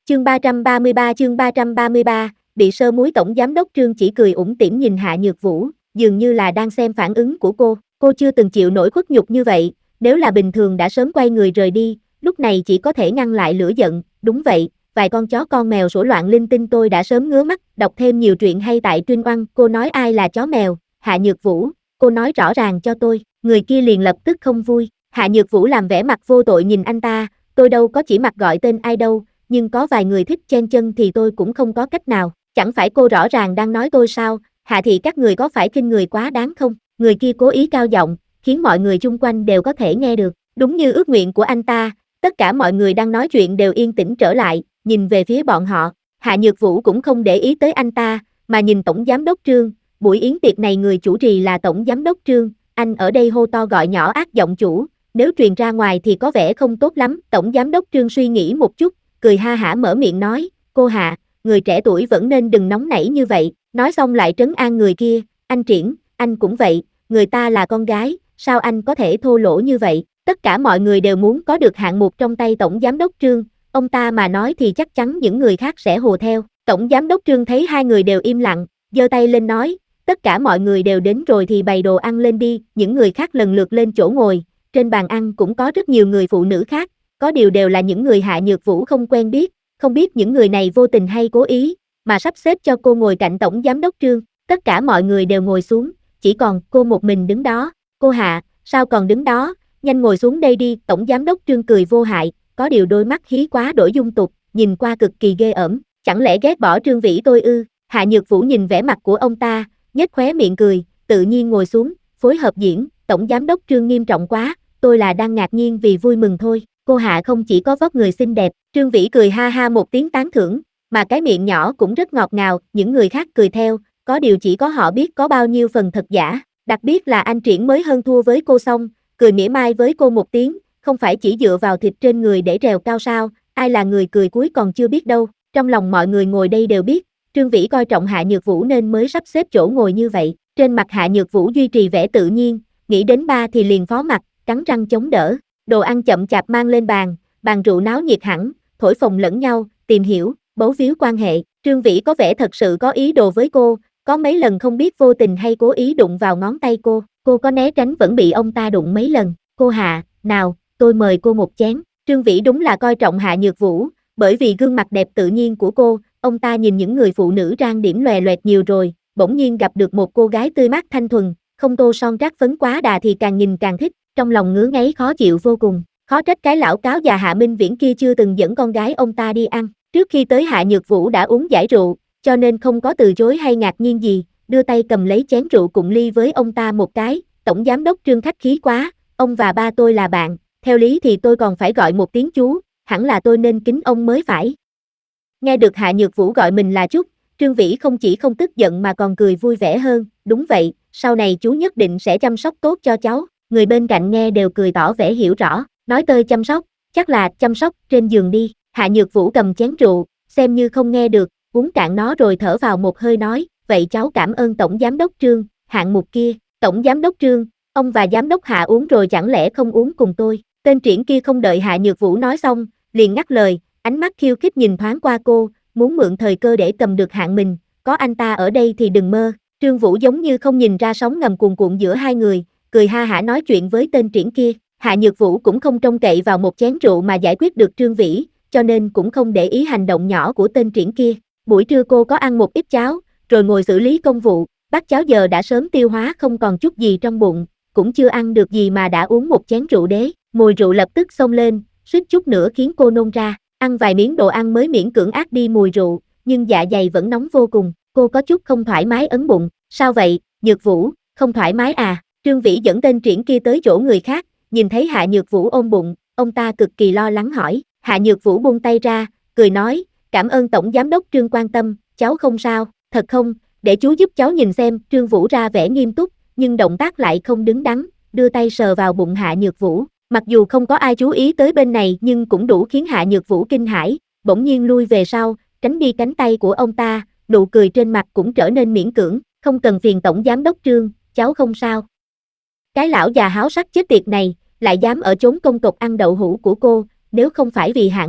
Chương 333, bị sơ múi. Tổng giám đốc Trương chỉ cười ủng tỉm nhìn Hạ Nhược Vũ, dường như là đang xem phản ứng của cô chưa từng chịu nổi khuất nhục như vậy, nếu là bình thường đã sớm quay người rời đi, lúc này chỉ có thể ngăn lại lửa giận, đúng vậy, vài con chó con mèo sủa loạn linh tinh tôi đã sớm ngứa mắt, đọc thêm nhiều truyện hay tại Trinh Oan. Cô nói ai là chó mèo? Hạ Nhược Vũ, cô nói rõ ràng cho tôi. Người kia liền lập tức không vui. Hạ Nhược Vũ làm vẻ mặt vô tội nhìn anh ta, tôi đâu có chỉ mặt gọi tên ai đâu, nhưng có vài người thích chen chân thì tôi cũng không có cách nào, chẳng phải cô rõ ràng đang nói tôi sao? Hạ thị các người có phải khinh người quá đáng không? Người kia cố ý cao giọng, khiến mọi người chung quanh đều có thể nghe được, đúng như ước nguyện của anh ta, tất cả mọi người đang nói chuyện đều yên tĩnh trở lại, nhìn về phía bọn họ. Hạ Nhược Vũ cũng không để ý tới anh ta, mà nhìn Tổng giám đốc Trương, buổi yến tiệc này người chủ trì là Tổng giám đốc Trương, anh ở đây hô to gọi nhỏ ác giọng chủ, nếu truyền ra ngoài thì có vẻ không tốt lắm. Tổng giám đốc Trương suy nghĩ một chút, cười ha hả mở miệng nói, cô Hạ, người trẻ tuổi vẫn nên đừng nóng nảy như vậy, nói xong lại trấn an người kia, anh Triển, anh cũng vậy, người ta là con gái, sao anh có thể thô lỗ như vậy? Tất cả mọi người đều muốn có được hạng mục trong tay Tổng giám đốc Trương, ông ta mà nói thì chắc chắn những người khác sẽ hùa theo. Tổng giám đốc Trương thấy hai người đều im lặng, giơ tay lên nói, tất cả mọi người đều đến rồi thì bày đồ ăn lên đi. Những người khác lần lượt lên chỗ ngồi, trên bàn ăn cũng có rất nhiều người phụ nữ khác, có điều đều là những người Hạ Nhược Vũ không quen biết, không biết những người này vô tình hay cố ý, mà sắp xếp cho cô ngồi cạnh Tổng giám đốc Trương. Tất cả mọi người đều ngồi xuống, chỉ còn cô một mình đứng đó. Cô Hạ, sao còn đứng đó, nhanh ngồi xuống đây đi. Tổng giám đốc Trương cười vô hại, có điều đôi mắt hí quá đổi dung tục, nhìn qua cực kỳ ghê ẩm, chẳng lẽ ghét bỏ Trương Vĩ tôi ư? Hạ Nhược Vũ nhìn vẻ mặt của ông ta, nhếch khóe miệng cười, tự nhiên ngồi xuống, phối hợp diễn. Tổng giám đốc Trương nghiêm trọng quá, tôi là đang ngạc nhiên vì vui mừng thôi, cô Hạ không chỉ có vóc người xinh đẹp. Trương Vĩ cười ha ha một tiếng tán thưởng, mà cái miệng nhỏ cũng rất ngọt ngào. Những người khác cười theo, có điều chỉ có họ biết có bao nhiêu phần thật giả, đặc biệt là anh Triển mới hơn thua với cô xong, cười mỉa mai với cô một tiếng, không phải chỉ dựa vào thịt trên người để trèo cao sao, ai là người cười cuối còn chưa biết đâu. Trong lòng mọi người ngồi đây đều biết, Trương Vĩ coi trọng Hạ Nhược Vũ nên mới sắp xếp chỗ ngồi như vậy. Trên mặt Hạ Nhược Vũ duy trì vẻ tự nhiên, nghĩ đến ba thì liền phó mặt, cắn răng chống đỡ. Đồ ăn chậm chạp mang lên bàn, bàn rượu náo nhiệt hẳn, thổi phồng lẫn nhau, tìm hiểu, bấu víu quan hệ. Trương Vĩ có vẻ thật sự có ý đồ với cô, có mấy lần không biết vô tình hay cố ý đụng vào ngón tay cô có né tránh vẫn bị ông ta đụng mấy lần. Cô Hạ, nào, tôi mời cô một chén. Trương Vĩ đúng là coi trọng Hạ Nhược Vũ, bởi vì gương mặt đẹp tự nhiên của cô, ông ta nhìn những người phụ nữ trang điểm lòe loẹt nhiều rồi, bỗng nhiên gặp được một cô gái tươi mát thanh thuần, không tô son trát phấn quá đà thì càng nhìn càng thích, trong lòng ngứa ngáy khó chịu vô cùng. Khó trách cái lão cáo già Hạ Minh Viễn kia chưa từng dẫn con gái ông ta đi ăn. Trước khi tới Hạ Nhược Vũ đã uống giải rượu, cho nên không có từ chối hay ngạc nhiên gì, đưa tay cầm lấy chén rượu cùng ly với ông ta một cái. Tổng giám đốc Trương khách khí quá, ông và ba tôi là bạn, theo lý thì tôi còn phải gọi một tiếng chú, hẳn là tôi nên kính ông mới phải. Nghe được Hạ Nhược Vũ gọi mình là Trúc, Trương Vĩ không chỉ không tức giận mà còn cười vui vẻ hơn, đúng vậy, sau này chú nhất định sẽ chăm sóc tốt cho cháu. Người bên cạnh nghe đều cười tỏ vẻ hiểu rõ, nói tới chăm sóc, chắc là chăm sóc trên giường đi. Hạ Nhược Vũ cầm chén rượu, xem như không nghe được, uống cạn nó rồi thở vào một hơi nói, vậy cháu cảm ơn Tổng giám đốc Trương. Hạng mục kia, Tổng giám đốc Trương, ông và giám đốc Hạ uống rồi chẳng lẽ không uống cùng tôi? Tên Triển kia không đợi Hạ Nhược Vũ nói xong, liền ngắt lời, ánh mắt khiêu khích nhìn thoáng qua cô, muốn mượn thời cơ để cầm được hạng mình, có anh ta ở đây thì đừng mơ. Trương Vũ giống như không nhìn ra sóng ngầm cuồn cuộn giữa hai người, cười ha hả nói chuyện với tên Triển kia. Hạ Nhược Vũ cũng không trông cậy vào một chén rượu mà giải quyết được Trương Vĩ, cho nên cũng không để ý hành động nhỏ của tên Triển kia. Buổi trưa cô có ăn một ít cháo, rồi ngồi xử lý công vụ, bát cháo giờ đã sớm tiêu hóa không còn chút gì trong bụng, cũng chưa ăn được gì mà đã uống một chén rượu đế, mùi rượu lập tức xông lên, suýt chút nữa khiến cô nôn ra, ăn vài miếng đồ ăn mới miễn cưỡng át đi mùi rượu, nhưng dạ dày vẫn nóng vô cùng, cô có chút không thoải mái ấn bụng, sao vậy, Nhược Vũ, không thoải mái à? Trương Vĩ dẫn tên Triển kia tới chỗ người khác, nhìn thấy Hạ Nhược Vũ ôm bụng, ông ta cực kỳ lo lắng hỏi, Hạ Nhược Vũ buông tay ra, cười nói, cảm ơn Tổng giám đốc Trương quan tâm, cháu không sao, thật không, để chú giúp cháu nhìn xem. Trương Vũ ra vẻ nghiêm túc, nhưng động tác lại không đứng đắn, đưa tay sờ vào bụng Hạ Nhược Vũ, mặc dù không có ai chú ý tới bên này nhưng cũng đủ khiến Hạ Nhược Vũ kinh hãi, bỗng nhiên lui về sau, tránh đi cánh tay của ông ta, nụ cười trên mặt cũng trở nên miễn cưỡng, không cần phiền Tổng giám đốc Trương, cháu không sao. Cái lão già háo sắc chết tiệt này, lại dám ở chốn công tộc ăn đậu hũ của cô, nếu không phải vì hạng mục,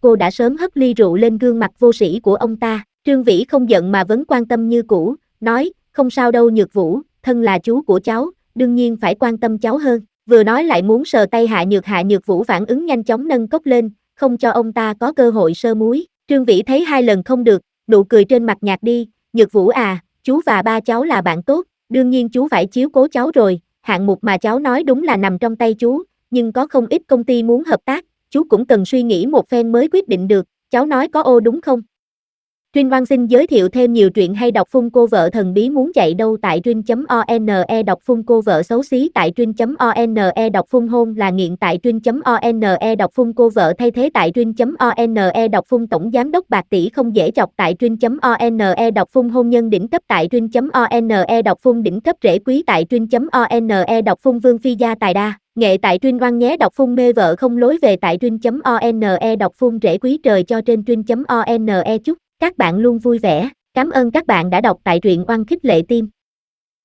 cô đã sớm hất ly rượu lên gương mặt vô sĩ của ông ta. Trương Vĩ không giận mà vẫn quan tâm như cũ, nói, không sao đâu Nhược Vũ, thân là chú của cháu, đương nhiên phải quan tâm cháu hơn. Vừa nói lại muốn sờ tay Hạ Nhược Vũ phản ứng nhanh chóng nâng cốc lên, không cho ông ta có cơ hội sơ muối. Trương Vĩ thấy 2 lần không được, nụ cười trên mặt nhạt đi, Nhược Vũ à, chú và ba cháu là bạn tốt, đương nhiên chú phải chiếu cố cháu rồi, hạng mục mà cháu nói đúng là nằm trong tay chú, nhưng có không ít công ty muốn hợp tác, chú cũng cần suy nghĩ một phen mới quyết định được, cháu nói có ô đúng không? Trinh Oan xin giới thiệu thêm nhiều truyện hay đọc phun cô vợ thần bí muốn chạy đâu tại trinh.one đọc phun cô vợ xấu xí tại trinh.one đọc phun hôn là nghiện tại trinh.one đọc phun cô vợ thay thế tại trinh.one đọc phun tổng giám đốc bạc tỷ không dễ chọc tại trinh.one đọc phun hôn nhân đỉnh cấp tại trinh.one đọc phun đỉnh cấp rễ quý tại trinh.one đọc phun vương phi gia tài đa nghệ tại Trinh Oan nhé đọc phun mê vợ không lối về tại trinh.one đọc phun rễ quý trời cho trên trinh.one chúc các bạn luôn vui vẻ. Cảm ơn các bạn đã đọc tại truyện oan khích lệ tim.